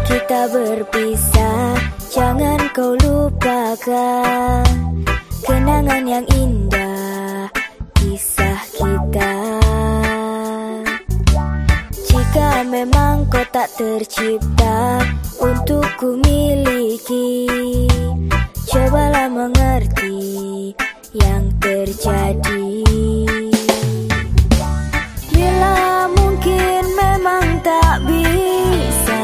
kita berpisah, jangan kau lupakan kenangan yang indah, kisah kita. Jika memang kau tak tercipta untuk ku miliki, cobalah mengerti yang terjadi. Bila mungkin memang tak bisa,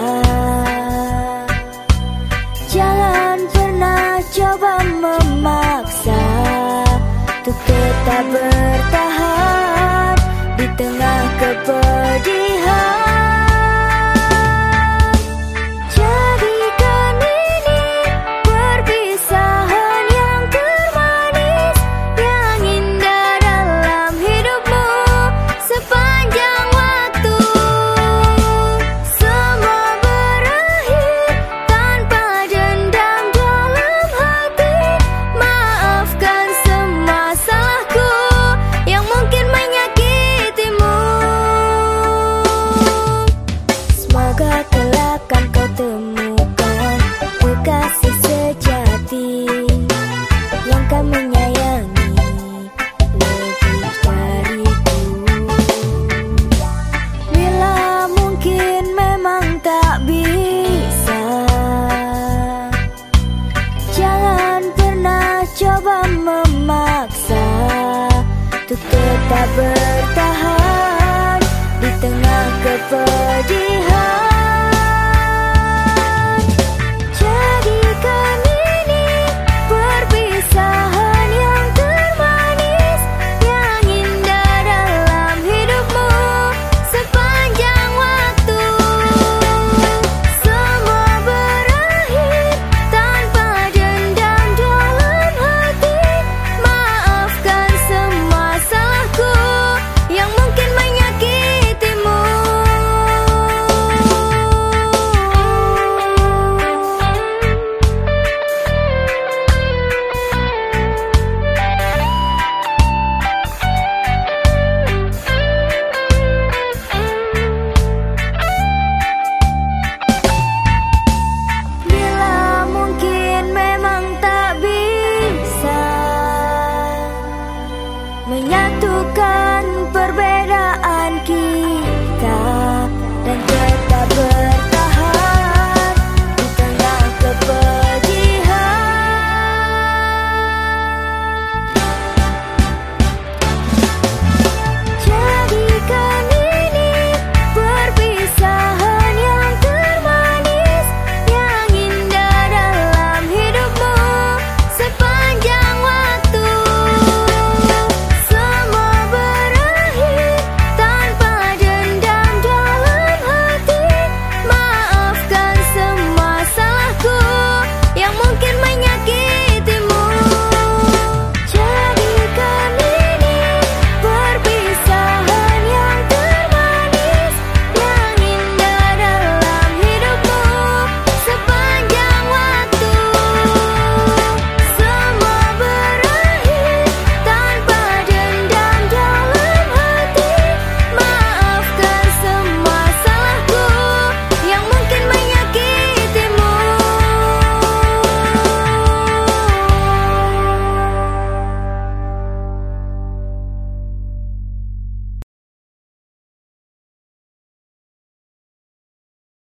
jangan pernah coba memaksa untuk tetap bertahan di tengah kepedihan. Jadikan ini perpisahan yang termanis, yang indah dalam hidupmu sepanjang waktu. Semua berakhir tanpa dendam dalam hati. Maafkan semua salahku yang mungkin menyakitimu. Semoga kelak kan kau temukan kekasih sejati yang kan menyayangi lebih dariku. Bila mungkin memang tak bisa, jangan pernah coba memaksa untuk tetap bertahan di tengah kepedihan.